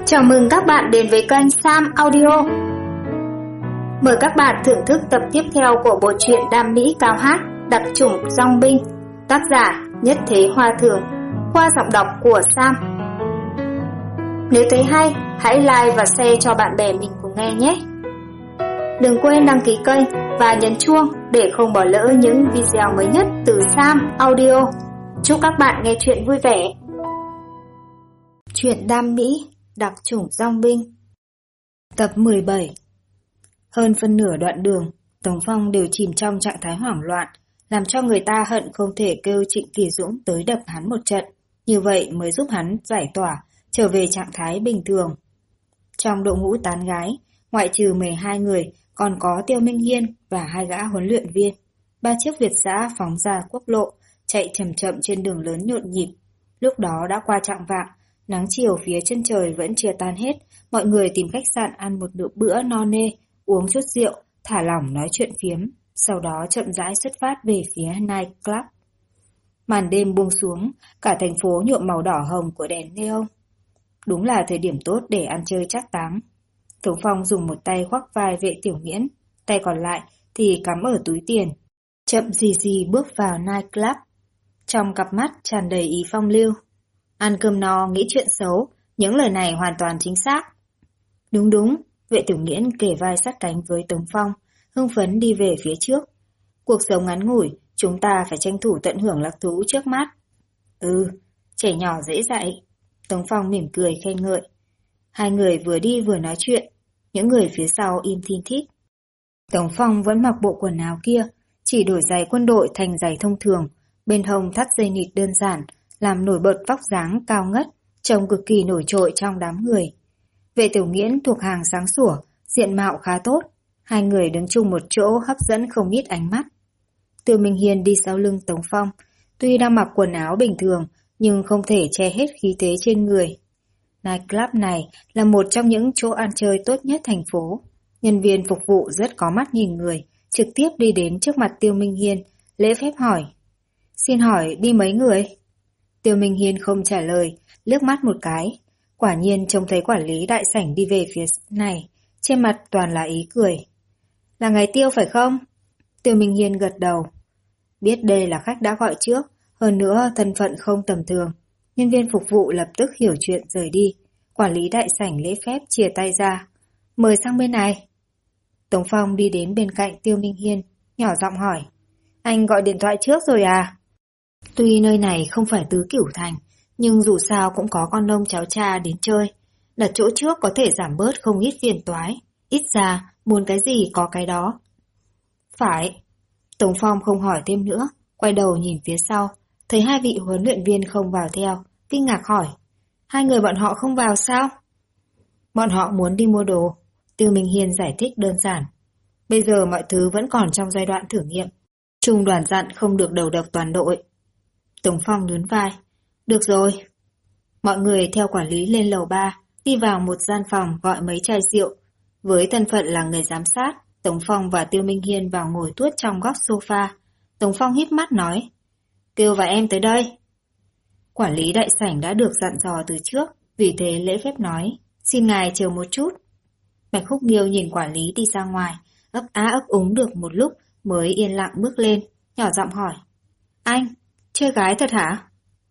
Chào mừng các bạn đến với kênh Sam Audio. Mời các bạn thưởng thức tập tiếp theo của bộ truyện Đam Mỹ Cao Hát, đặc chủng dòng binh, tác giả Nhất Thế Hoa Thường, qua giọng đọc của Sam. Nếu thấy hay, hãy like và share cho bạn bè mình cùng nghe nhé. Đừng quên đăng ký kênh và nhấn chuông để không bỏ lỡ những video mới nhất từ Sam Audio. Chúc các bạn nghe chuyện vui vẻ. Chuyện Đam Mỹ, đặc chủng dòng binh, tập 17. Hơn phân nửa đoạn đường, Tống Phong đều chìm trong trạng thái hoảng loạn, làm cho người ta hận không thể kêu Trịnh Kỳ Dũng tới đập hắn một trận, như vậy mới giúp hắn giải tỏa, trở về trạng thái bình thường. Trong đội ngũ tán gái, ngoại trừ 12 người, còn có Tiêu Minh Hiên và 2 gã huấn luyện viên. 3 chiếc Việt giã phóng ra quốc lộ, chạy chậm chậm trên đường lớn nhộn nhịp. Lúc đó đã qua chạng vạng, nắng chiều phía chân trời vẫn chưa tan hết, mọi người tìm khách sạn ăn một bữa no nê, uống chút rượu, thả lỏng nói chuyện phiếm, sau đó chậm rãi xuất phát về phía night club. Màn đêm buông xuống, cả thành phố nhuộm màu đỏ hồng của đèn neon. Đúng là thời điểm tốt để ăn chơi trác táng. Tống Phong dùng một tay khoác vai Vệ Tiểu Nghiễn, tay còn lại thì cắm ở túi tiền. Chậm gì gì bước vào night club, trong cặp mắt tràn đầy ý phong lưu. Ăn cơm no, nghĩ chuyện xấu, những lời này hoàn toàn chính xác. Đúng đúng, Vệ Tiểu Nghiễn kề vai sát cánh với Tống Phong, hưng phấn đi về phía trước. Cuộc sống ngắn ngủi, chúng ta phải tranh thủ tận hưởng lạc thú trước mắt. Trẻ nhỏ dễ dạy. Tống Phong mỉm cười khen ngợi. Hai người vừa đi vừa nói chuyện, những người phía sau im thin thít. Tống Phong vẫn mặc bộ quần áo kia, chỉ đổi giày quân đội thành giày thông thường, bên hông thắt dây nịt đơn giản, làm nổi bật vóc dáng cao ngất, trông cực kỳ nổi trội trong đám người. Vệ Tiểu Nghiễn thuộc hàng sáng sủa, diện mạo khá tốt, hai người đứng chung một chỗ hấp dẫn không ít ánh mắt. Tiêu Minh Hiên đi sau lưng Tống Phong, tuy đang mặc quần áo bình thường, nhưng không thể che hết khí thế trên người. Nightclub này là một trong những chỗ ăn chơi tốt nhất thành phố. Nhân viên phục vụ rất có mắt nhìn người, trực tiếp đi đến trước mặt Tiêu Minh Hiên, lễ phép hỏi. Xin hỏi đi mấy người? Tiêu Minh Hiên không trả lời, liếc mắt một cái. Quả nhiên trông thấy quản lý đại sảnh đi về phía này, trên mặt toàn là ý cười. Là ngài Tiêu phải không? Tiêu Minh Hiên gật đầu. Biết đây là khách đã gọi trước, hơn nữa thân phận không tầm thường. Nhân viên phục vụ lập tức hiểu chuyện rời đi. Quản lý đại sảnh lễ phép chìa tay ra. Mời sang bên này. Tống Phong đi đến bên cạnh Tiêu Minh Hiên, nhỏ giọng hỏi. Anh gọi điện thoại trước rồi à? Tuy nơi này không phải tứ cửu thành, nhưng dù sao cũng có con nông cháu cha đến chơi. Đặt chỗ trước có thể giảm bớt không ít phiền toái. Ít ra, muốn cái gì có cái đó. Phải. Tống Phong không hỏi thêm nữa, quay đầu nhìn phía sau. Thấy hai vị huấn luyện viên không vào theo, kinh ngạc hỏi. Hai người bọn họ không vào sao? Bọn họ muốn đi mua đồ. Tiêu Minh Hiên giải thích đơn giản. Bây giờ mọi thứ vẫn còn trong giai đoạn thử nghiệm. Trung đoàn dặn không được đầu độc toàn đội. Tống Phong nhún vai. Được rồi. Mọi người theo quản lý lên lầu 3, đi vào một gian phòng gọi mấy chai rượu. Với thân phận là người giám sát, Tống Phong và Tiêu Minh Hiên vào ngồi tuốt trong góc sofa. Tống Phong híp mắt nói. Kêu và em tới đây. Quản lý đại sảnh đã được dặn dò từ trước, vì thế lễ phép nói. Xin ngài chờ một chút. Bạch Khúc Nghiêu nhìn quản lý đi ra ngoài, ấp á ấp úng được một lúc mới yên lặng bước lên, nhỏ giọng hỏi. Anh, chơi gái thật hả?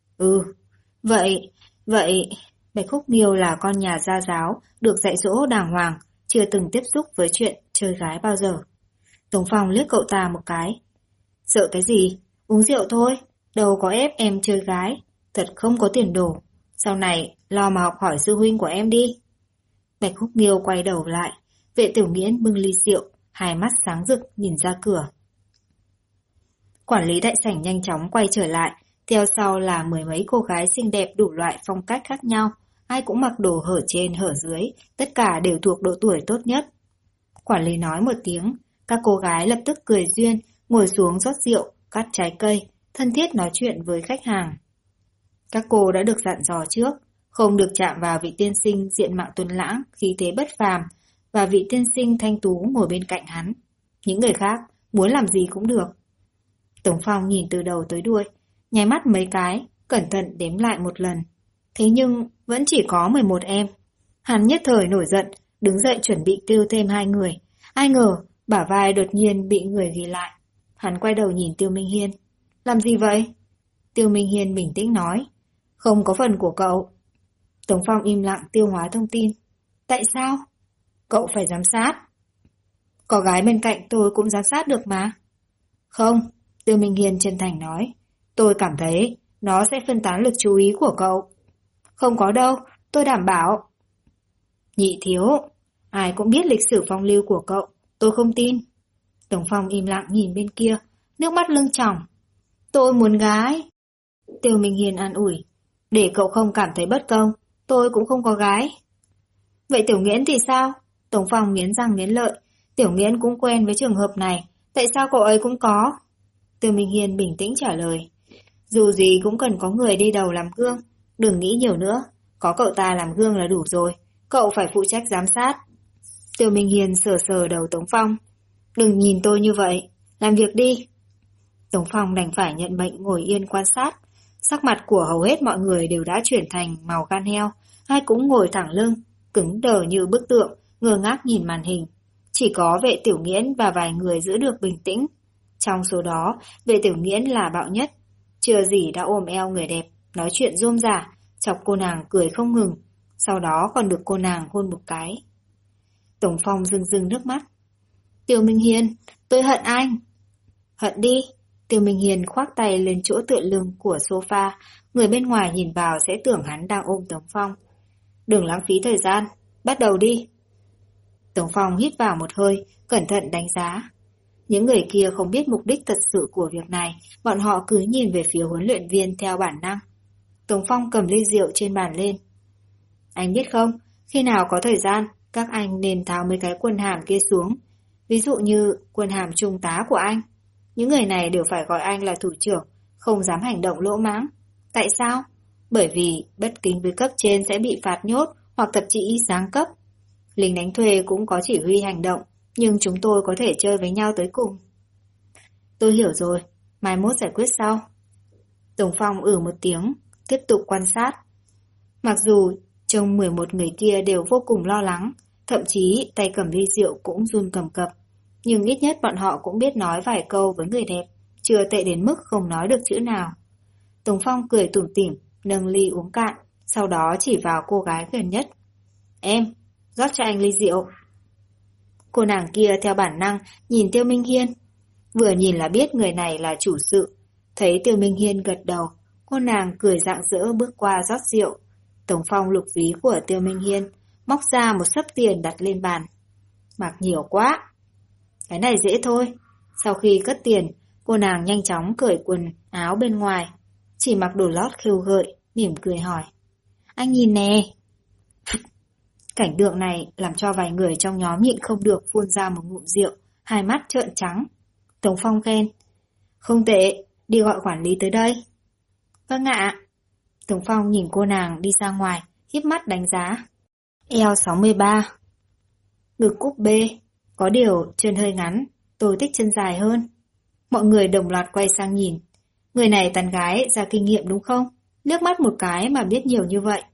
Vậy, Bạch Khúc Nghiêu là con nhà gia giáo, được dạy dỗ đàng hoàng, chưa từng tiếp xúc với chuyện chơi gái bao giờ. Tống Phong liếc cậu ta một cái. Sợ cái gì? Uống rượu thôi, đâu có ép em chơi gái, thật không có tiền đồ. Sau này, lo mà học hỏi sư huynh của em đi. Bạch Khúc Nghiêu quay đầu lại, Vệ Tiểu Nghiễn bưng ly rượu, hai mắt sáng rực nhìn ra cửa. Quản lý đại sảnh nhanh chóng quay trở lại, theo sau là mười mấy cô gái xinh đẹp đủ loại phong cách khác nhau, ai cũng mặc đồ hở trên hở dưới, tất cả đều thuộc độ tuổi tốt nhất. Quản lý nói một tiếng, các cô gái lập tức cười duyên, ngồi xuống rót rượu, cắt trái cây, thân thiết nói chuyện với khách hàng. Các cô đã được dặn dò trước, không được chạm vào vị tiên sinh diện mạo tuấn lãng, khí thế bất phàm, và vị tiên sinh thanh tú ngồi bên cạnh hắn. Những người khác, muốn làm gì cũng được. Tống Phong nhìn từ đầu tới đuôi, nháy mắt mấy cái, cẩn thận đếm lại một lần. Thế nhưng vẫn chỉ có 11 em. Hắn nhất thời nổi giận, đứng dậy chuẩn bị kêu thêm 2 người. Ai ngờ, bả vai đột nhiên bị người ghi lại. Hắn quay đầu nhìn Tiêu Minh Hiên. Làm gì vậy? Tiêu Minh Hiên bình tĩnh nói. Không có phần của cậu. Tống Phong im lặng tiêu hóa thông tin. Tại sao? Cậu phải giám sát. Có gái bên cạnh tôi cũng giám sát được mà. Không, Tiêu Minh Hiên chân thành nói. Tôi cảm thấy nó sẽ phân tán lực chú ý của cậu. Không có đâu, tôi đảm bảo. Nhị thiếu, ai cũng biết lịch sử phong lưu của cậu, tôi không tin. Tống Phong im lặng nhìn bên kia, nước mắt lưng tròng. Tôi muốn gái. Tiêu Minh Hiên an ủi. Để cậu không cảm thấy bất công, tôi cũng không có gái. Vậy Tiểu Nghiễn thì sao? Tống Phong nghiến răng nghiến lợi. Tiểu Nghiễn cũng quen với trường hợp này, tại sao cậu ấy cũng có? Tiêu Minh Hiên bình tĩnh trả lời. Dù gì cũng cần có người đi đầu làm gương, đừng nghĩ nhiều nữa, có cậu ta làm gương là đủ rồi, cậu phải phụ trách giám sát. Tiêu Minh Hiên sờ sờ đầu Tống Phong. Đừng nhìn tôi như vậy, làm việc đi. Tống Phong đành phải nhận mệnh ngồi yên quan sát. Sắc mặt của hầu hết mọi người đều đã chuyển thành màu gan heo, ai cũng ngồi thẳng lưng, cứng đờ như bức tượng, ngơ ngác nhìn màn hình. Chỉ có Vệ Tiểu Nghiễn và vài người giữ được bình tĩnh. Trong số đó, Vệ Tiểu Nghiễn là bạo nhất. Chưa gì đã ôm eo người đẹp, nói chuyện rôm rả, chọc cô nàng cười không ngừng, sau đó còn được cô nàng hôn một cái. Tống Phong rưng rưng nước mắt. Tiêu Minh Hiên, tôi hận anh. Hận đi. Tiêu Minh Hiên khoác tay lên chỗ tựa lưng của sofa, người bên ngoài nhìn vào sẽ tưởng hắn đang ôm Tống Phong. Đừng lãng phí thời gian, bắt đầu đi. Tống Phong hít vào một hơi, cẩn thận đánh giá. Những người kia không biết mục đích thật sự của việc này, bọn họ cứ nhìn về phía huấn luyện viên theo bản năng. Tống Phong cầm ly rượu trên bàn lên. Anh biết không, khi nào có thời gian, các anh nên tháo mấy cái quân hàm kia xuống. Ví dụ như quân hàm trung tá của anh. Những người này đều phải gọi anh là thủ trưởng, không dám hành động lỗ mãng. Tại sao? Bởi vì bất kính với cấp trên sẽ bị phạt nhốt hoặc thậm chí giáng cấp. Lính đánh thuê cũng có chỉ huy hành động, nhưng chúng tôi có thể chơi với nhau tới cùng. Tôi hiểu rồi, mai mốt giải quyết sau. Tống Phong một tiếng, tiếp tục quan sát. Mặc dù trông 11 người kia đều vô cùng lo lắng, thậm chí tay cầm ly rượu cũng run cầm cập, nhưng ít nhất bọn họ cũng biết nói vài câu với người đẹp, chưa tệ đến mức không nói được chữ nào. Tống Phong cười tủm tỉm, nâng ly uống cạn, sau đó chỉ vào cô gái gần nhất. Em, rót cho anh ly rượu. Cô nàng kia theo bản năng nhìn Tiêu Minh Hiên. Vừa nhìn là biết người này là chủ sự. Thấy Tiêu Minh Hiên gật đầu, cô nàng cười rạng rỡ bước qua rót rượu. Tống Phong lục ví của Tiêu Minh Hiên, móc ra một xấp tiền đặt lên bàn. Mặc nhiều quá. Cái này dễ thôi. Sau khi cất tiền, cô nàng nhanh chóng cởi quần áo bên ngoài, chỉ mặc đồ lót khêu gợi, mỉm cười hỏi. Anh nhìn nè. Cảnh tượng này làm cho vài người trong nhóm nhịn không được phun ra một ngụm rượu, hai mắt trợn trắng. Tống Phong khen. Không tệ, đi gọi quản lý tới đây. Vâng ạ. Tống Phong nhìn cô nàng đi ra ngoài, híp mắt đánh giá. Eo 63. Ngực cúp B, có điều chân hơi ngắn, tôi thích chân dài hơn. Mọi người đồng loạt quay sang nhìn. Người này tán gái ra kinh nghiệm đúng không? Liếc mắt một cái mà biết nhiều như vậy.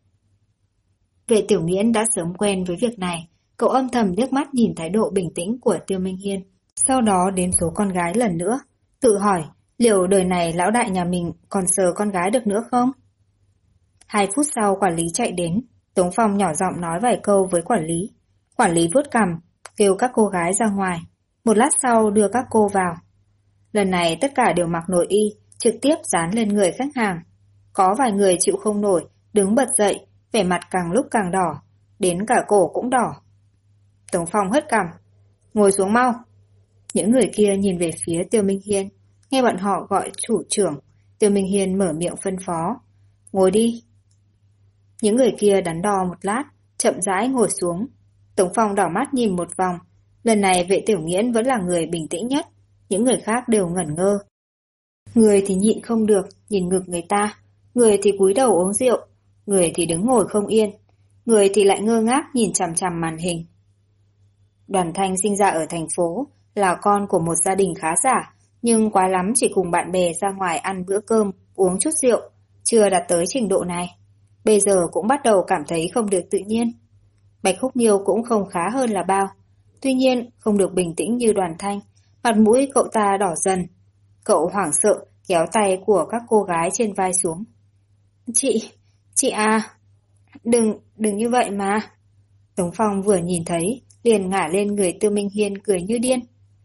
Vệ Tiểu Nghiễn đã sớm quen với việc này, cậu âm thầm liếc mắt nhìn thái độ bình tĩnh của Tiêu Minh Hiên, sau đó đến số con gái lần nữa, tự hỏi liệu đời này lão đại nhà mình còn sờ con gái được nữa không? 2 phút sau quản lý chạy đến, Tống Phong nhỏ giọng nói vài câu với quản lý. Quản lý vuốt cằm, kêu các cô gái ra ngoài, một lát sau đưa các cô vào. Lần này tất cả đều mặc nội y, trực tiếp dán lên người khách hàng. Có vài người chịu không nổi, đứng bật dậy, vẻ mặt càng lúc càng đỏ, đến cả cổ cũng đỏ. Tống Phong hất cằm, ngồi xuống mau. Những người kia nhìn về phía Tiêu Minh Hiên, nghe bọn họ gọi chủ trưởng, Tiêu Minh Hiên mở miệng phân phó, ngồi đi. Những người kia đắn đo một lát, chậm rãi ngồi xuống. Tống Phong đảo mắt nhìn một vòng, lần này Vệ Tiểu Nghiễn vẫn là người bình tĩnh nhất, những người khác đều ngẩn ngơ. Người thì nhịn không được, nhìn ngực người ta, người thì cúi đầu uống rượu, người thì đứng ngồi không yên, người thì lại ngơ ngác nhìn chằm chằm màn hình. Đoàn Thanh sinh ra ở thành phố, là con của một gia đình khá giả, nhưng quá lắm chỉ cùng bạn bè ra ngoài ăn bữa cơm, uống chút rượu, chưa đạt tới trình độ này. Bây giờ cũng bắt đầu cảm thấy không được tự nhiên. Bạch Khúc Nghiêu cũng không khá hơn là bao. Tuy nhiên, không được bình tĩnh như Đoàn Thanh, mặt mũi cậu ta đỏ dần. Cậu hoảng sợ, kéo tay của các cô gái trên vai xuống. Chị à, đừng như vậy mà. Tống Phong vừa nhìn thấy, liền ngả lên người Tiêu Minh Hiên cười như điên.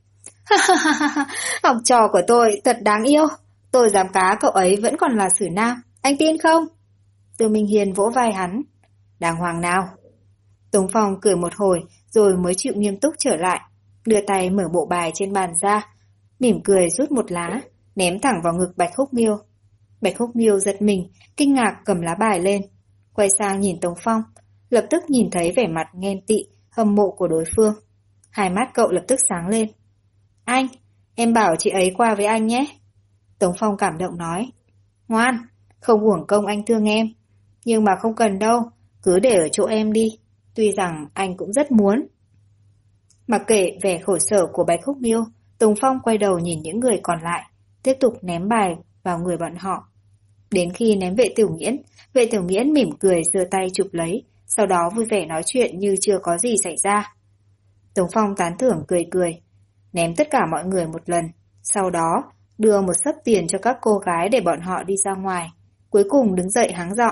Học trò của tôi thật đáng yêu. Tôi dám cá cậu ấy vẫn còn là xử nam. Anh tin không? Tiêu Minh Hiên vỗ vai hắn. Đàng hoàng nào. Tống Phong cười một hồi rồi mới chịu nghiêm túc trở lại. Đưa tay mở bộ bài trên bàn ra. Mỉm cười rút một lá, ném thẳng vào ngực Bạch Khúc Nghiêu. Bạch Khúc Nghiêu giật mình, kinh ngạc cầm lá bài lên. Quay sang nhìn Tống Phong, lập tức nhìn thấy vẻ mặt ghen tị, hâm mộ của đối phương. Hai mắt cậu lập tức sáng lên. Anh, em bảo chị ấy qua với anh nhé. Tống Phong cảm động nói. Ngoan, không uổng công anh thương em. Nhưng mà không cần đâu, cứ để ở chỗ em đi. Tuy rằng anh cũng rất muốn. Mặc kệ vẻ khổ sở của Bạch Khúc Nghiêu, Tống Phong quay đầu nhìn những người còn lại, tiếp tục ném bài vào người bọn họ. Đến khi ném Vệ Tiểu Nghiễn mỉm cười giơ tay chụp lấy, sau đó vui vẻ nói chuyện như chưa có gì xảy ra. Tống Phong tán thưởng cười cười, ném tất cả mọi người một lần, sau đó đưa một xấp tiền cho các cô gái để bọn họ đi ra ngoài, cuối cùng đứng dậy hắng giọng.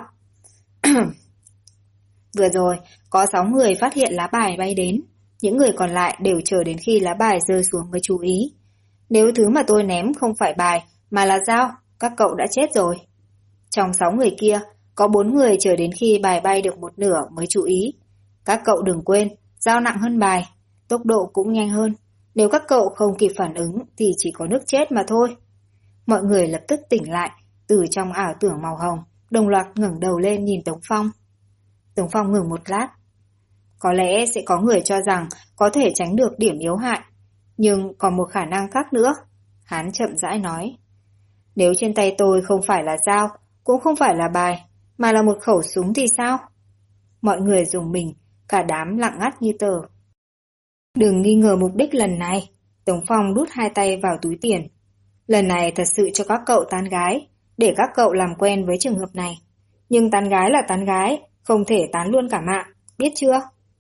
Vừa rồi, có 6 người phát hiện lá bài bay đến, những người còn lại đều chờ đến khi lá bài rơi xuống mới chú ý. Nếu thứ mà tôi ném không phải bài mà là dao, các cậu đã chết rồi. Trong 6 người kia, có 4 người chờ đến khi bài bay được một nửa mới chú ý. Các cậu đừng quên, dao nặng hơn bài, tốc độ cũng nhanh hơn. Nếu các cậu không kịp phản ứng thì chỉ có nước chết mà thôi. Mọi người lập tức tỉnh lại, từ trong ảo tưởng màu hồng, đồng loạt ngẩng đầu lên nhìn Tống Phong. Tống Phong ngừng một lát. Có lẽ sẽ có người cho rằng có thể tránh được điểm yếu hại, nhưng còn một khả năng khác nữa. Hắn chậm rãi nói. Nếu trên tay tôi không phải là dao, cũng không phải là bài, mà là một khẩu súng thì sao? Mọi người rùng mình, cả đám lặng ngắt như tờ. Đừng nghi ngờ mục đích lần này. Tống Phong đút 2 tay vào túi tiền. Lần này thật sự cho các cậu tán gái, để các cậu làm quen với trường hợp này. Nhưng tán gái là tán gái, không thể tán luôn cả mạng, biết chưa?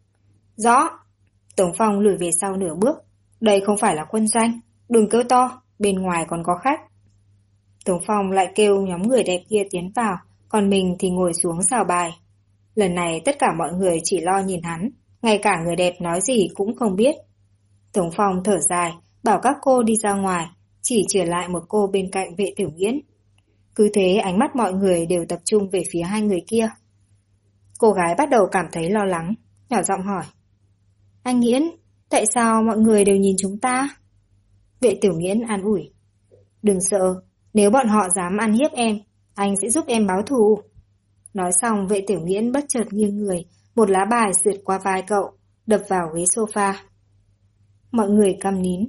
Rõ. Tống Phong lùi về sau nửa bước. Đây không phải là quân doanh, đừng kêu to, bên ngoài còn có khách. Tống Phong lại kêu nhóm người đẹp kia tiến vào, còn mình thì ngồi xuống xào bài. Lần này tất cả mọi người chỉ lo nhìn hắn, ngay cả người đẹp nói gì cũng không biết. Tống Phong thở dài, bảo các cô đi ra ngoài, chỉ trở lại một cô bên cạnh Vệ Tiểu Nghiễn. Cứ thế ánh mắt mọi người đều tập trung về phía hai người kia. Cô gái bắt đầu cảm thấy lo lắng, nhỏ giọng hỏi. Anh Nghiễn, tại sao mọi người đều nhìn chúng ta? Vệ Tiểu Nghiễn an ủi. Đừng sợ, nếu bọn họ dám ăn hiếp em, anh sẽ giúp em báo thù. Nói xong Vệ Tiểu Nghiễn bất chợt nghiêng người, một lá bài sượt qua vai cậu, đập vào ghế sofa. Mọi người câm nín.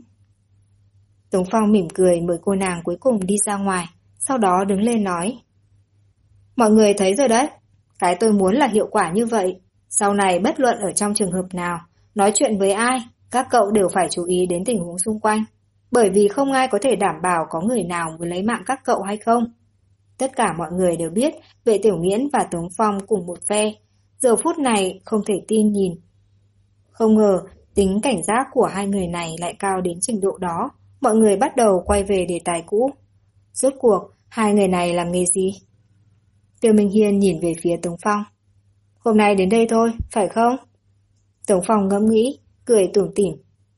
Tống Phong mỉm cười mời cô nàng cuối cùng đi ra ngoài, sau đó đứng lên nói. Mọi người thấy rồi đấy, cái tôi muốn là hiệu quả như vậy. Sau này bất luận ở trong trường hợp nào, nói chuyện với ai, các cậu đều phải chú ý đến tình huống xung quanh. Bởi vì không ai có thể đảm bảo có người nào muốn lấy mạng các cậu hay không. Tất cả mọi người đều biết Vệ Tiểu Nghiễn và Tống Phong cùng một phe. Giờ phút này không thể tin nhìn. Không ngờ tính cảnh giác của hai người này lại cao đến trình độ đó. Mọi người bắt đầu quay về đề tài cũ. Rốt cuộc, hai người này làm nghề gì? Tiêu Minh Hiên nhìn về phía Tống Phong. Hôm nay đến đây thôi, phải không? Tống Phong ngẫm nghĩ, cười tủm tỉm.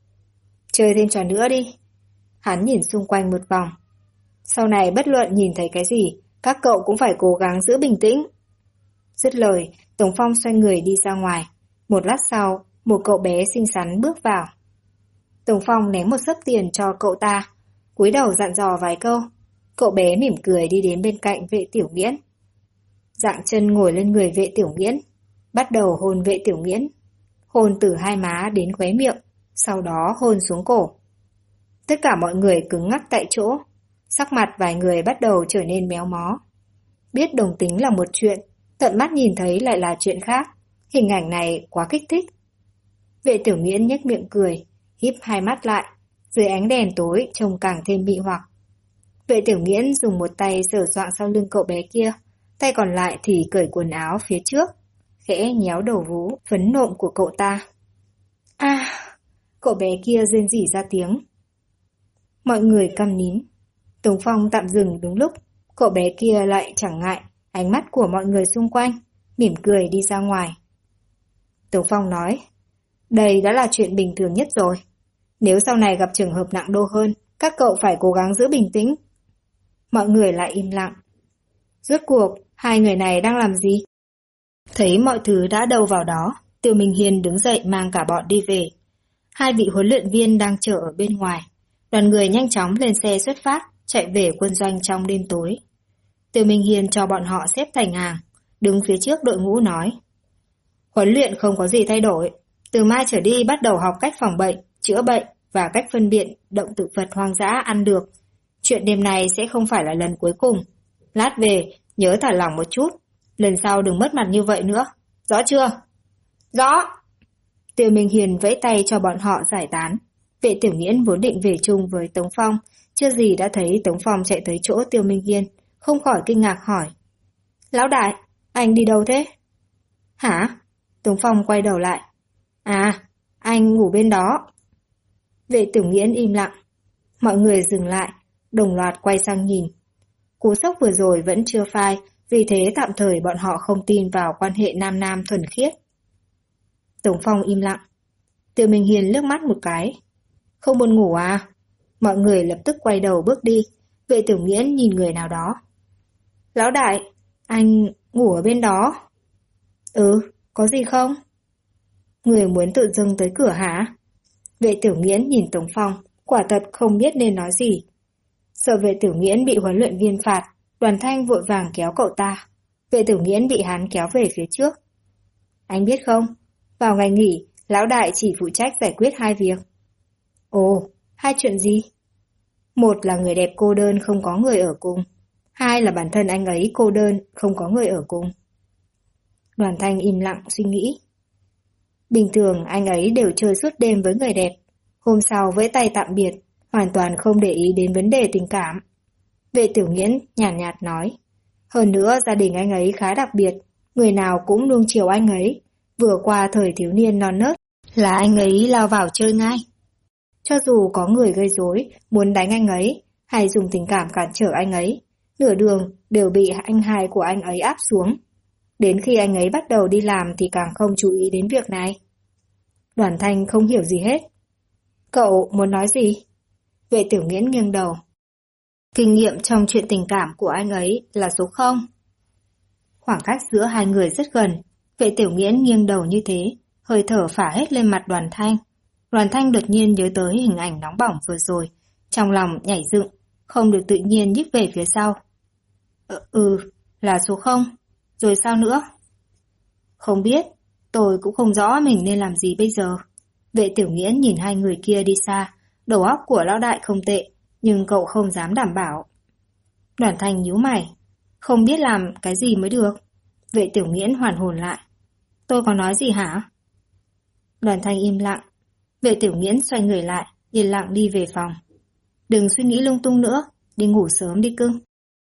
Chơi thêm trò nữa đi. Hắn nhìn xung quanh một vòng. Sau này bất luận nhìn thấy cái gì, các cậu cũng phải cố gắng giữ bình tĩnh. Dứt lời, Tống Phong xoay người đi ra ngoài. Một lát sau, một cậu bé xinh xắn bước vào. Tống Phong ném một xấp tiền cho cậu ta, cúi đầu dặn dò vài câu. Cậu bé mỉm cười đi đến bên cạnh Vệ Tiểu Nghiễn. Dạng chân ngồi lên người Vệ Tiểu Nghiễn, bắt đầu hôn Vệ Tiểu Nghiễn. Hôn từ hai má đến khóe miệng, sau đó hôn xuống cổ. Tất cả mọi người cứng ngắc tại chỗ, sắc mặt vài người bắt đầu trở nên méo mó. Biết đồng tính là một chuyện, tận mắt nhìn thấy lại là chuyện khác. Hình ảnh này quá kích thích. Vệ Tiểu Nghiễn nhếch miệng cười, híp hai mắt lại, dưới ánh đèn tối trông càng thêm mị hoặc. Vệ Tiểu Nghiễn dùng một tay sờ soạng sau lưng cậu bé kia, tay còn lại thì cởi quần áo phía trước. khẽ nhéo đầu vú phấn nộm của cậu ta. A! Cậu bé kia rên rỉ ra tiếng. Mọi người câm nín. Tống Phong tạm dừng đúng lúc cậu bé kia lại chẳng ngại ánh mắt của mọi người xung quanh, mỉm cười đi ra ngoài. Tống Phong nói, đây đã là chuyện bình thường nhất rồi. Nếu sau này gặp trường hợp nặng đô hơn, các cậu phải cố gắng giữ bình tĩnh. Mọi người lại im lặng. Rốt cuộc, hai người này đang làm gì? Thấy mọi thứ đã đâu vào đó, Tiêu Minh Hiên đứng dậy mang cả bọn đi về. Hai vị huấn luyện viên đang chờ ở bên ngoài. Đoàn người nhanh chóng lên xe xuất phát, chạy về quân doanh trong đêm tối. Tiêu Minh Hiên cho bọn họ xếp thành hàng, đứng phía trước đội ngũ nói. Huấn luyện không có gì thay đổi. Từ mai trở đi bắt đầu học cách phòng bệnh, chữa bệnh và cách phân biệt động thực vật hoang dã ăn được. Chuyện đêm này sẽ không phải là lần cuối cùng. Lát về, nhớ thả lỏng một chút. Lần sau đừng mất mặt như vậy nữa. Rõ chưa? Rõ! Tiêu Minh Hiền vẫy tay cho bọn họ giải tán. Vệ Tiểu Nghiễn vốn định về chung với Tống Phong, chưa gì đã thấy Tống Phong chạy tới chỗ Tiêu Minh Hiên, không khỏi kinh ngạc hỏi. Lão đại, anh đi đâu thế? Hả? Tống Phong quay đầu lại. À, anh ngủ bên đó. Vệ Tiểu Nghiễn im lặng. Mọi người dừng lại, đồng loạt quay sang nhìn. Cú sốc vừa rồi vẫn chưa phai, vì thế tạm thời bọn họ không tin vào quan hệ nam nam thuần khiết. Tống Phong im lặng. Tiêu Minh Hiền liếc mắt một cái. Không buồn ngủ à? Mọi người lập tức quay đầu bước đi. Vệ Tiểu Nghiễn nhìn người nào đó. Lão đại, anh ngủ ở bên đó. Ừ, có gì không? Người muốn tự dưng tới cửa hả? Vệ Tiểu Nghiễn nhìn Tống Phong, quả thật không biết nên nói gì. Sợ Vệ Tiểu Nghiễn bị huấn luyện viên phạt, Đoàn Thanh vội vàng kéo cậu ta. Vệ Tiểu Nghiễn bị hắn kéo về phía trước. Anh biết không, vào ngày nghỉ, lão đại chỉ phụ trách giải quyết hai việc. Ồ, hai chuyện gì? Một là người đẹp cô đơn không có người ở cùng. Hai là bản thân anh ấy cô đơn không có người ở cùng. Đoàn Thanh im lặng suy nghĩ. Bình thường anh ấy đều chơi suốt đêm với người đẹp. Hôm sau vẫy tay tạm biệt, hoàn toàn không để ý đến vấn đề tình cảm. Vệ Tiểu Nghiễn nhàn nhạt nói. Hơn nữa gia đình anh ấy khá đặc biệt, người nào cũng nuông chiều anh ấy. Vừa qua thời thiếu niên non nớt là anh ấy lao vào chơi ngay. Cho dù có người gây rối, muốn đánh anh ấy, hay dùng tình cảm cản trở anh ấy, nửa đường đều bị anh hai của anh ấy áp xuống. Đến khi anh ấy bắt đầu đi làm thì càng không chú ý đến việc này. Đoàn Thanh không hiểu gì hết. Cậu muốn nói gì? Vệ Tiểu Nghiễn nghiêng đầu. Kinh nghiệm trong chuyện tình cảm của anh ấy là số 0. Khoảng cách giữa hai người rất gần. Vệ Tiểu Nghiễn nghiêng đầu như thế, hơi thở phả hết lên mặt Đoàn Thanh. Đoàn Thanh đột nhiên nhớ tới hình ảnh nóng bỏng vừa rồi, trong lòng nhảy dựng, không được tự nhiên nhích về phía sau. Là số 0. Rồi sao nữa? Không biết, tôi cũng không rõ mình nên làm gì bây giờ. Vệ Tiểu Nghiễn nhìn hai người kia đi xa, đầu óc của lão đại không tệ, nhưng cậu không dám đảm bảo. Đoàn Thanh nhíu mày, không biết làm cái gì mới được. Vệ Tiểu Nghiễn hoàn hồn lại. Tôi có nói gì hả? Đoàn Thanh im lặng. Vệ Tiểu Nghiễn xoay người lại, yên lặng đi về phòng. Đừng suy nghĩ lung tung nữa, đi ngủ sớm đi cưng.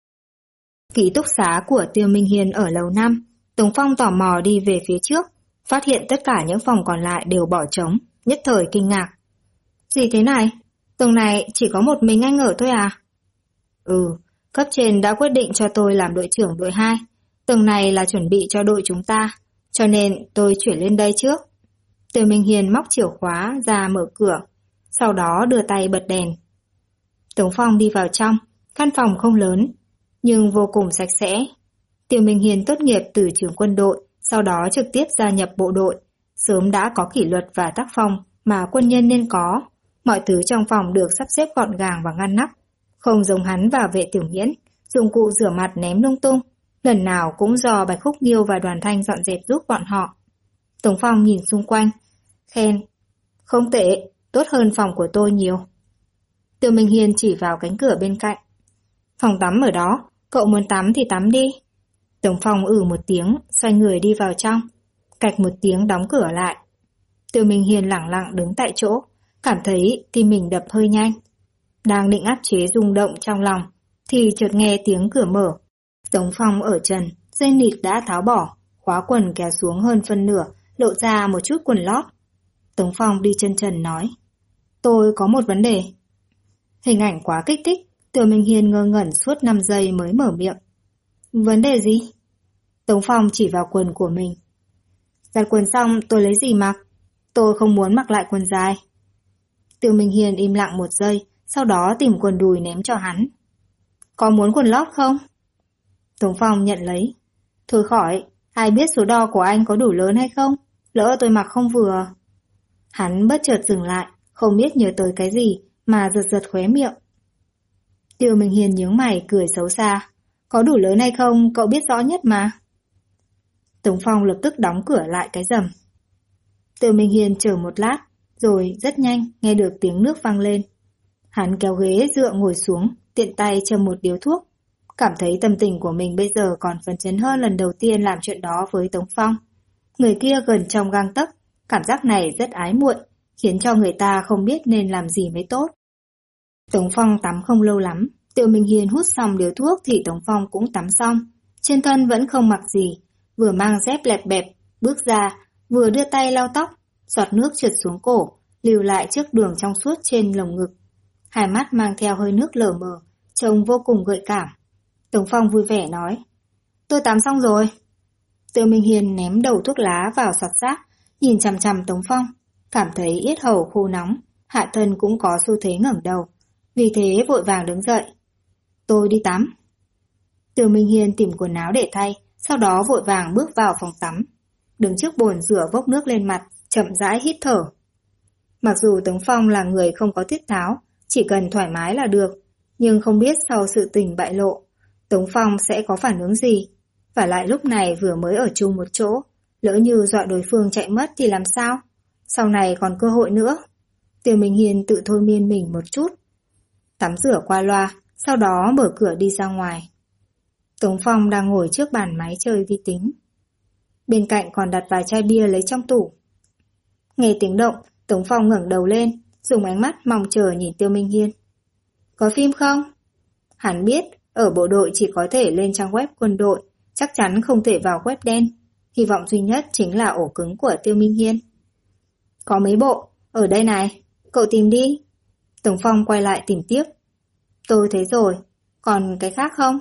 Ký túc xá của Tiêu Minh Hiên ở lầu 5, Tống Phong tò mò đi về phía trước, phát hiện tất cả những phòng còn lại đều bỏ trống, nhất thời kinh ngạc. Gì thế này? Tầng này chỉ có một mình anh ở thôi à? Cấp trên đã quyết định cho tôi làm đội trưởng đội 2. Tầng này là chuẩn bị cho đội chúng ta, cho nên tôi chuyển lên đây trước. Tiêu Minh Hiên móc chìa khóa ra mở cửa, sau đó đưa tay bật đèn. Tống Phong đi vào trong, căn phòng không lớn, nhưng vô cùng sạch sẽ. Tiêu Minh Hiên tốt nghiệp từ trường quân đội, sau đó trực tiếp gia nhập bộ đội. Sớm đã có kỷ luật và tác phong mà quân nhân nên có. Mọi thứ trong phòng được sắp xếp gọn gàng và ngăn nắp. Không giống hắn và Vệ Tiểu Nghiễn, dụng cụ rửa mặt ném lung tung. Lần nào cũng do Bạch Khúc Nghiêu và Đoàn Thanh dọn dẹp giúp bọn họ. Tống Phong nhìn xung quanh, khen. Không tệ, tốt hơn phòng của tôi nhiều. Tiêu Minh Hiên chỉ vào cánh cửa bên cạnh. Phòng tắm ở đó, cậu muốn tắm thì tắm đi. Tống Phong một tiếng, xoay người đi vào trong. Cạch một tiếng đóng cửa lại. Tiêu Minh Hiên lẳng lặng đứng tại chỗ, cảm thấy tim mình đập hơi nhanh. Đang định áp chế rung động trong lòng, thì chợt nghe tiếng cửa mở. Tống Phong ở trần, dây nịt đã tháo bỏ, khóa quần kéo xuống hơn phân nửa, lộ ra một chút quần lót. Tống Phong đi chân trần nói, tôi có một vấn đề. Hình ảnh quá kích thích, Tiêu Minh Hiên ngơ ngẩn suốt 5 giây mới mở miệng. Vấn đề gì? Tống Phong chỉ vào quần của mình. Giặt quần xong tôi lấy gì mặc? Tôi không muốn mặc lại quần dài. Tiêu Minh Hiên im lặng 1 giây, sau đó tìm quần đùi ném cho hắn. Có muốn quần lót không? Tống Phong nhận lấy. Thôi khỏi, ai biết số đo của anh có đủ lớn hay không? Lỡ tôi mặc không vừa. Hắn bất chợt dừng lại, không biết nhớ tới cái gì mà giật giật khóe miệng. Tiêu Minh Hiên nhướng mày cười xấu xa. Có đủ lớn hay không cậu biết rõ nhất mà. Tống Phong lập tức đóng cửa lại cái rầm. Tiêu Minh Hiên chờ một lát, rồi rất nhanh nghe được tiếng nước vang lên. Hắn kéo ghế dựa ngồi xuống, tiện tay châm một điếu thuốc. Cảm thấy tâm tình của mình bây giờ còn phấn chấn hơn lần đầu tiên làm chuyện đó với Tống Phong. Người kia gần trong gang tấc, cảm giác này rất ái muội, khiến cho người ta không biết nên làm gì mới tốt. Tống Phong tắm không lâu lắm, Tiêu Minh Hiên hút xong điếu thuốc thì Tống Phong cũng tắm xong. Trên thân vẫn không mặc gì, vừa mang dép lẹp bẹp, bước ra, vừa đưa tay lau tóc, giọt nước trượt xuống cổ, lưu lại chiếc đường trong suốt trên lồng ngực. Hai mắt mang theo hơi nước lờ mờ, trông vô cùng gợi cảm. Tống Phong vui vẻ nói, tôi tắm xong rồi. Tiêu Minh Hiên ném đầu thuốc lá vào sọt rác, nhìn chằm chằm Tống Phong, cảm thấy yết hầu khô nóng, hạ thân cũng có xu thế ngẩng đầu, vì thế vội vàng đứng dậy. Tôi đi tắm. Tiêu Minh Hiên tìm quần áo để thay, sau đó vội vàng bước vào phòng tắm. Đứng trước bồn rửa vốc nước lên mặt, chậm rãi hít thở. Mặc dù Tống Phong là người không có tiết tháo, chỉ cần thoải mái là được, nhưng không biết sau sự tình bại lộ, Tống Phong sẽ có phản ứng gì. Và lại lúc này vừa mới ở chung một chỗ, lỡ như dọa đối phương chạy mất thì làm sao? Sau này còn cơ hội nữa. Tiêu Minh Hiên tự thôi miên mình một chút. Tắm rửa qua loa, sau đó mở cửa đi ra ngoài. Tống Phong đang ngồi trước bàn máy chơi vi tính. Bên cạnh còn đặt vài chai bia lấy trong tủ. Nghe tiếng động, Tống Phong ngẩng đầu lên, dùng ánh mắt mong chờ nhìn Tiêu Minh Hiên. Có phim không? Hắn biết, ở bộ đội chỉ có thể lên trang web quân đội, chắc chắn không thể vào web đen. Hy vọng duy nhất chính là ổ cứng của Tiêu Minh Hiên. Có mấy bộ, ở đây này, cậu tìm đi. Tống Phong quay lại tìm tiếp. Tôi thấy rồi, còn cái khác không?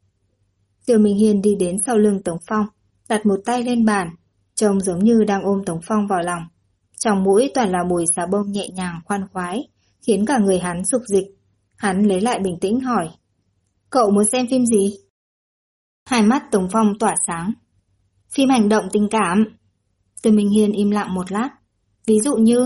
Tiêu Minh Hiên đi đến sau lưng Tống Phong, đặt một tay lên bàn, trông giống như đang ôm Tống Phong vào lòng. Trong mũi toàn là mùi xà bông nhẹ nhàng khoan khoái, khiến cả người hắn sục dịch. Hắn lấy lại bình tĩnh hỏi, cậu muốn xem phim gì? Hai mắt Tống Phong tỏa sáng. Phim hành động tình cảm. Tiêu Minh Hiên im lặng một lát. Ví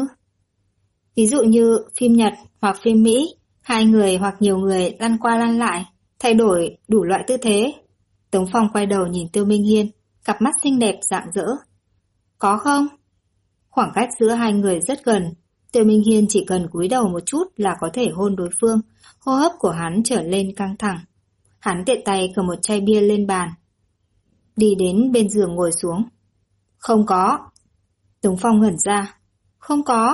dụ như phim Nhật hoặc phim Mỹ, hai người hoặc nhiều người lăn qua lăn lại, thay đổi đủ loại tư thế. Tống Phong quay đầu nhìn Tiêu Minh Hiên, cặp mắt xinh đẹp rạng rỡ. Có không? Khoảng cách giữa hai người rất gần, Tiêu Minh Hiên chỉ cần cúi đầu một chút là có thể hôn đối phương, hô hấp của hắn trở lên căng thẳng. Hắn tiện tay cầm một chai bia lên bàn. Đi đến bên giường ngồi xuống. Không có. Tống Phong ngẩn ra. Không có.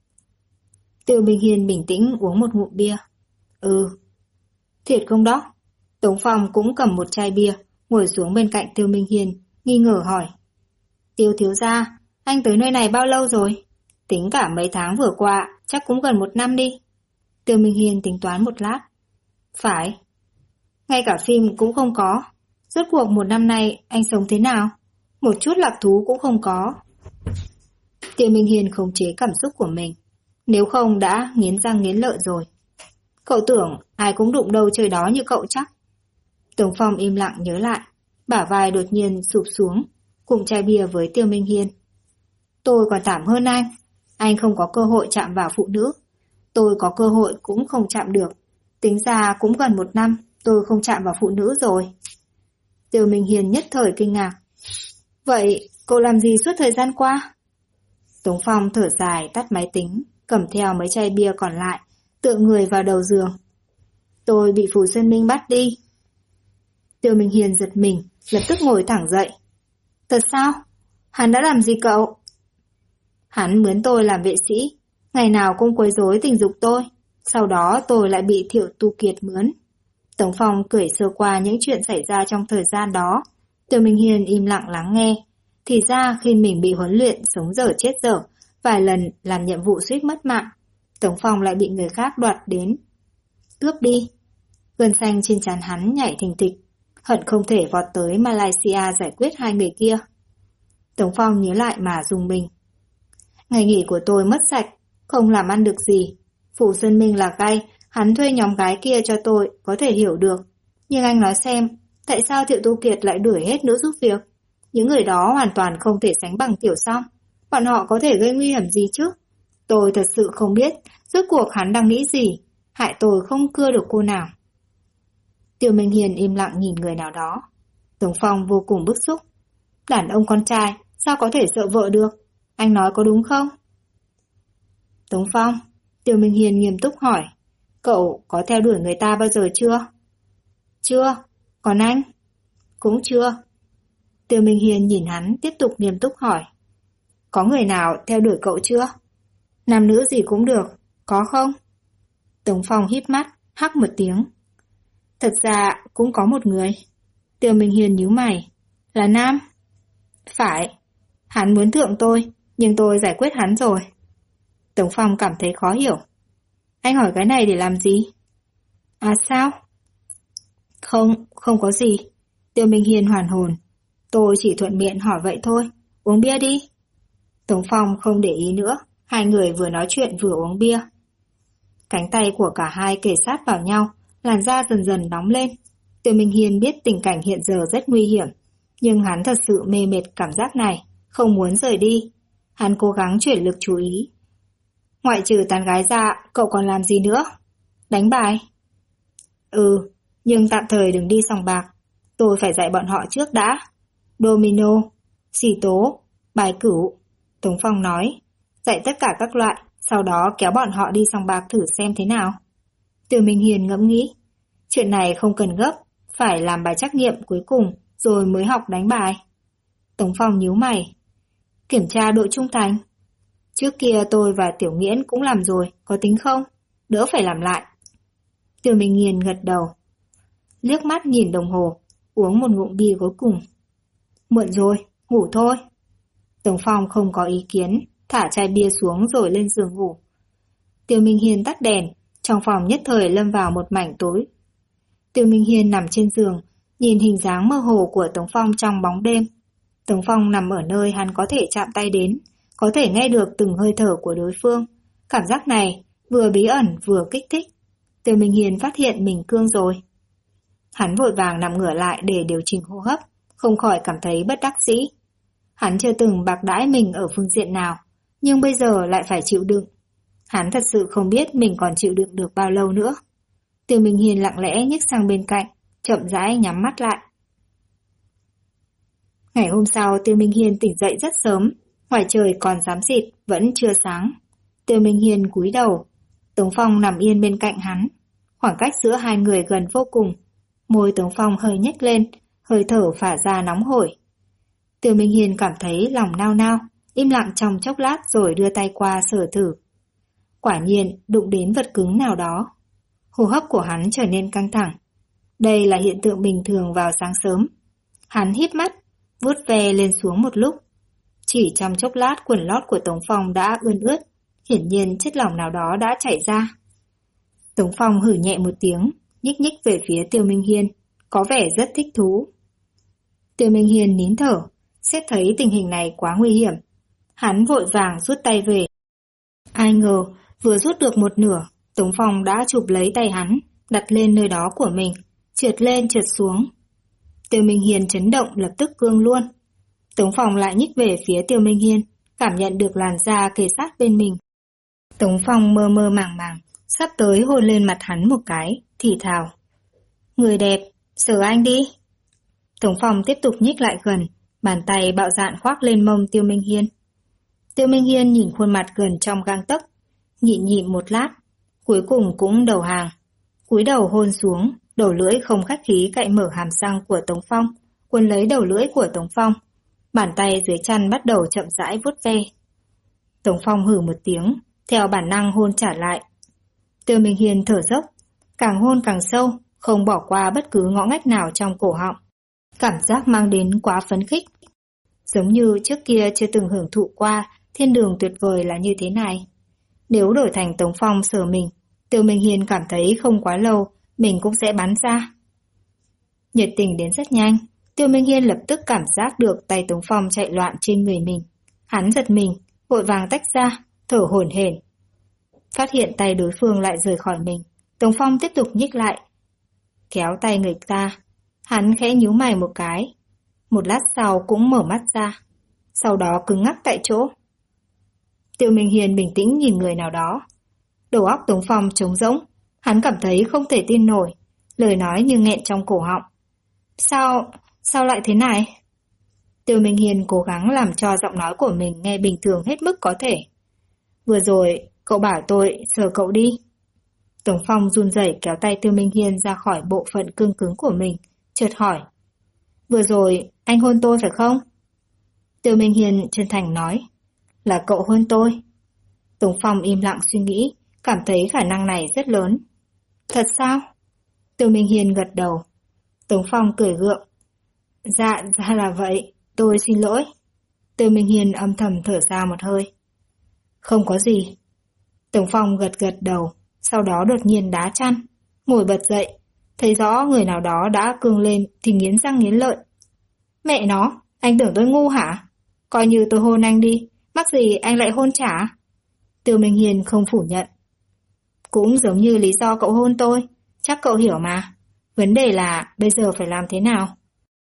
Tiêu Minh Hiên bình tĩnh uống một ngụm bia. Ừ. Thiệt không đó? Tống Phong cũng cầm một chai bia, ngồi xuống bên cạnh Tiêu Minh Hiên, nghi ngờ hỏi. Tiêu thiếu gia, anh tới nơi này bao lâu rồi? Tính cả mấy tháng vừa qua, chắc cũng gần 1 năm đi. Tiêu Minh Hiên tính toán một lát. Phải. Ngay cả phim cũng không có. Rốt cuộc 1 năm nay anh sống thế nào? Một chút lạc thú cũng không có. Tiêu Minh Hiên khống chế cảm xúc của mình. Nếu không đã nghiến răng nghiến lợi rồi. Cậu tưởng ai cũng đụng đâu chơi đó như cậu chắc. Tống Phong im lặng nhớ lại. Bả vai đột nhiên sụp xuống, cùng chai bia với Tiêu Minh Hiên. Tôi còn thảm hơn anh. Anh không có cơ hội chạm vào phụ nữ. Tôi có cơ hội cũng không chạm được. Tính ra cũng gần 1 năm tôi không chạm vào phụ nữ rồi. Tiêu Minh Hiên nhất thời kinh ngạc. Vậy cậu làm gì suốt thời gian qua? Tống Phong thở dài tắt máy tính, cầm theo mấy chai bia còn lại, tựa người vào đầu giường. Tôi bị Phù Xuân Minh bắt đi. Tiêu Minh Hiên giật mình, lập tức ngồi thẳng dậy. Thật sao? Hắn đã làm gì cậu? Hắn mướn tôi làm vệ sĩ, ngày nào cũng quấy rối tình dục tôi. Sau đó tôi lại bị Thiệu Tu Kiệt mướn. Tống Phong kể sơ qua những chuyện xảy ra trong thời gian đó. Tiêu Minh Hiên im lặng lắng nghe, Thì ra khi mình bị huấn luyện sống dở chết dở, vài lần làm nhiệm vụ suýt mất mạng, Tống Phong lại bị người khác đoạt đến, cướp đi. Gân xanh trên trán hắn nhảy thình thịch, hận không thể vọt tới Malaysia giải quyết hai người kia. Tống Phong nhớ lại mà rùng mình. Ngày nghỉ của tôi mất sạch, không làm ăn được gì. Phủ Sơn Minh là gay, hắn thuê nhóm gái kia cho tôi, có thể hiểu được. Nhưng anh nói xem, tại sao Thiệu Tu Kiệt lại đuổi hết nữ giúp việc? Những người đó hoàn toàn không thể sánh bằng Tiểu Song. Bọn họ có thể gây nguy hiểm gì chứ? Tôi thật sự không biết, rốt cuộc hắn đang nghĩ gì. Hại tôi không cưa được cô nào. Tiêu Minh Hiền im lặng nhìn người nào đó. Tống Phong vô cùng bức xúc. Đàn ông con trai, sao có thể sợ vợ được? Anh nói có đúng không? Tống Phong, Tiêu Minh Hiền nghiêm túc hỏi. Cậu có theo đuổi người ta bao giờ chưa? Chưa, còn anh? Cũng chưa. Tiêu Minh Hiền nhìn hắn tiếp tục nghiêm túc hỏi. Có người nào theo đuổi cậu chưa? Nam nữ gì cũng được, có không? Tống Phong híp mắt, hắc một tiếng. Thật ra cũng có một người. Tiêu Minh Hiền nhíu mày. Là nam? Phải. Hắn muốn thượng tôi, nhưng tôi giải quyết hắn rồi. Tống Phong cảm thấy khó hiểu. Anh hỏi cái này để làm gì? À sao? Không có gì. Tiêu Minh Hiền hoàn hồn. Tôi chỉ thuận miệng hỏi vậy thôi. Uống bia đi. Tống Phong không để ý nữa. Hai người vừa nói chuyện vừa uống bia. Cánh tay của cả hai kề sát vào nhau, làn da dần dần nóng lên. Tiêu Minh Hiền biết tình cảnh hiện giờ rất nguy hiểm, nhưng hắn thật sự mê mệt cảm giác này, không muốn rời đi. Hắn cố gắng chuyển lực chú ý. Ngoại trừ tán gái ra, cậu còn làm gì nữa? Đánh bài? Ừ, nhưng tạm thời đừng đi sòng bạc. Tôi phải dạy bọn họ trước đã. Domino, xì tố, bài cửu. Tống Phong nói. Dạy tất cả các loại, sau đó kéo bọn họ đi sòng bạc thử xem thế nào. Tiêu Minh Hiền ngẫm nghĩ. Chuyện này không cần gấp, phải làm bài trắc nghiệm cuối cùng rồi mới học đánh bài. Tống Phong nhíu mày. Kiểm tra độ trung thành. Trước kia tôi và Tiểu Nghiễn cũng làm rồi, có tính không? Đỡ phải làm lại. Tiêu Minh Hiền gật đầu. Liếc mắt nhìn đồng hồ, uống một ngụm bia cuối cùng. Muộn rồi, ngủ thôi. Tống Phong không có ý kiến, thả chai bia xuống rồi lên giường ngủ. Tiêu Minh Hiền tắt đèn, trong phòng nhất thời lâm vào một mảnh tối. Tiêu Minh Hiền nằm trên giường, nhìn hình dáng mơ hồ của Tống Phong trong bóng đêm. Tống Phong nằm ở nơi hắn có thể chạm tay đến, có thể nghe được từng hơi thở của đối phương. Cảm giác này vừa bí ẩn vừa kích thích. Tiêu Minh Hiền phát hiện mình cương rồi. Hắn vội vàng nằm ngửa lại để điều chỉnh hô hấp, không khỏi cảm thấy bất đắc dĩ. Hắn chưa từng bạc đãi mình ở phương diện nào, nhưng bây giờ lại phải chịu đựng. Hắn thật sự không biết mình còn chịu đựng được bao lâu nữa. Tiêu Minh Hiền lặng lẽ nhích sang bên cạnh, chậm rãi nhắm mắt lại. Ngày hôm sau Tiêu Minh Hiền tỉnh dậy rất sớm, ngoài trời còn rám xịt, vẫn chưa sáng. Tiêu Minh Hiền cúi đầu, Tống Phong nằm yên bên cạnh hắn. Khoảng cách giữa hai người gần vô cùng. Môi Tống Phong hơi nhếch lên, hơi thở phả ra nóng hổi. Tiêu Minh Hiền cảm thấy lòng nao nao, im lặng trong chốc lát rồi đưa tay qua sờ thử. Quả nhiên đụng đến vật cứng nào đó. Hô hấp của hắn trở nên căng thẳng. Đây là hiện tượng bình thường vào sáng sớm. Hắn híp mắt, vuốt ve lên xuống một lúc. Chỉ trong chốc lát quần lót của Tống Phong đã ươn ướt, hiển nhiên chất lỏng nào đó đã chảy ra. Tống Phong hử nhẹ một tiếng, nhích nhích về phía Tiêu Minh Hiên, có vẻ rất thích thú. Tiêu Minh Hiên nín thở, xét thấy tình hình này quá nguy hiểm. Hắn vội vàng rút tay về. Ai ngờ, vừa rút được một nửa, Tống Phong đã chụp lấy tay hắn, đặt lên nơi đó của mình, trượt lên trượt xuống. Tiêu Minh Hiên chấn động lập tức cương luôn. Tống Phong lại nhích về phía Tiêu Minh Hiên, cảm nhận được làn da kề sát bên mình. Tống Phong mơ mơ màng màng, sắp tới hôn lên mặt hắn một cái, thì thào. Người đẹp, sờ anh đi. Tống Phong tiếp tục nhích lại gần, bàn tay bạo dạn khoác lên mông Tiêu Minh Hiên. Tiêu Minh Hiên nhìn khuôn mặt gần trong gang tấc, nhịn nhịn một lát, cuối cùng cũng đầu hàng. Cúi đầu hôn xuống, đầu lưỡi không khách khí cạy mở hàm răng của Tống Phong, quấn lấy đầu lưỡi của Tống Phong. Bàn tay dưới chân bắt đầu chậm rãi vuốt ve. Tống Phong hử một tiếng, theo bản năng hôn trả lại. Tiêu Minh Hiên thở dốc, càng hôn càng sâu, không bỏ qua bất cứ ngõ ngách nào trong cổ họng. Cảm giác mang đến quá phấn khích. giống như trước kia chưa từng hưởng thụ qua thiên đường tuyệt vời là như thế này. Nếu đổi thành Tống Phong sờ mình, Tiêu Minh Hiên cảm thấy không quá lâu mình cũng sẽ bắn ra. Nhiệt tình đến rất nhanh, Tiêu Minh Hiên lập tức cảm giác được tay Tống Phong chạy loạn trên người mình. Hắn giật mình, vội vàng tách ra, thở hổn hển. Phát hiện tay đối phương lại rời khỏi mình, Tống Phong tiếp tục nhích lại, kéo tay người ta. Hắn khẽ nhíu mày một cái, một lát sau cũng mở mắt ra, sau đó cứng ngắc tại chỗ. Tiêu Minh Hiên bình tĩnh nhìn người nào đó. Đầu óc Tống Phong trống rỗng, hắn cảm thấy không thể tin nổi, lời nói như nghẹn trong cổ họng. Sao lại thế này? Tiêu Minh Hiên cố gắng làm cho giọng nói của mình nghe bình thường hết mức có thể. Vừa rồi, cậu bảo tôi sờ cậu đi. Tống Phong run rẩy kéo tay Tiêu Minh Hiên ra khỏi bộ phận cương cứng của mình, chợt hỏi. Vừa rồi, anh hôn tôi phải không? Tiêu Minh Hiên chân thành nói. Là cậu hôn tôi. Tống Phong im lặng suy nghĩ, cảm thấy khả năng này rất lớn. Thật sao? Tiêu Minh Hiên gật đầu. Tống Phong cười gượng. Dạ là vậy, tôi xin lỗi. Tiêu Minh Hiên âm thầm thở ra một hơi. Không có gì. Tống Phong gật gật đầu, sau đó đột nhiên đá chăn, ngồi bật dậy, thấy rõ người nào đó đã cương lên thì nghiến răng nghiến lợi. Mẹ nó, anh tưởng tôi ngu hả? Coi như tôi hôn anh đi, mắc gì anh lại hôn trả? Tiêu Minh Hiên không phủ nhận. Cũng giống như lý do cậu hôn tôi, chắc cậu hiểu mà. Vấn đề là bây giờ phải làm thế nào?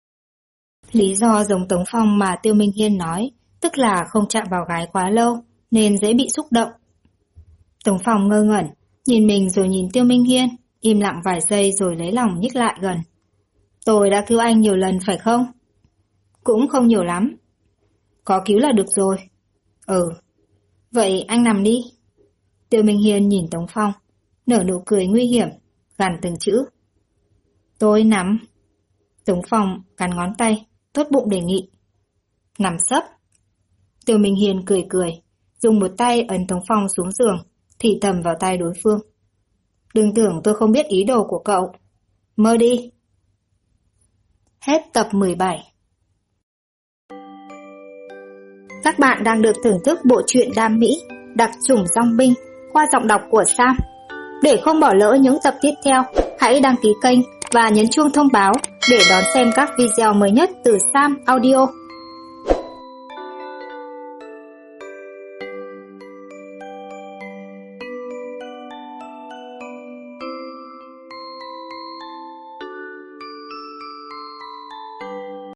Lý do giống Tống Phong mà Tiêu Minh Hiên nói, tức là không chạm vào gái quá lâu, nên dễ bị xúc động. Tống Phong ngơ ngẩn, nhìn mình rồi nhìn Tiêu Minh Hiên, im lặng vài giây rồi lấy lòng nhích lại gần. Tôi đã cứu anh nhiều lần phải không? Cũng không nhiều lắm. Có cứu là được rồi. Ừ. Vậy anh nằm đi. Tiêu Minh Hiên nhìn Tống Phong, nở nụ cười nguy hiểm, gằn từng chữ. Tôi nằm. Tống Phong cắn ngón tay, tốt bụng đề nghị. Nằm sấp. Tiêu Minh Hiên cười cười, dùng một tay ấn Tống Phong xuống giường, thì thầm vào tai đối phương. Đừng tưởng tôi không biết ý đồ của cậu. Mơ đi. Hết tập 17. Các bạn đang được thưởng thức bộ truyện đam mỹ Đặc chủng dong binh qua giọng đọc của Sam. Để không bỏ lỡ những tập tiếp theo, hãy đăng ký kênh và nhấn chuông thông báo để đón xem các video mới nhất từ Sam Audio.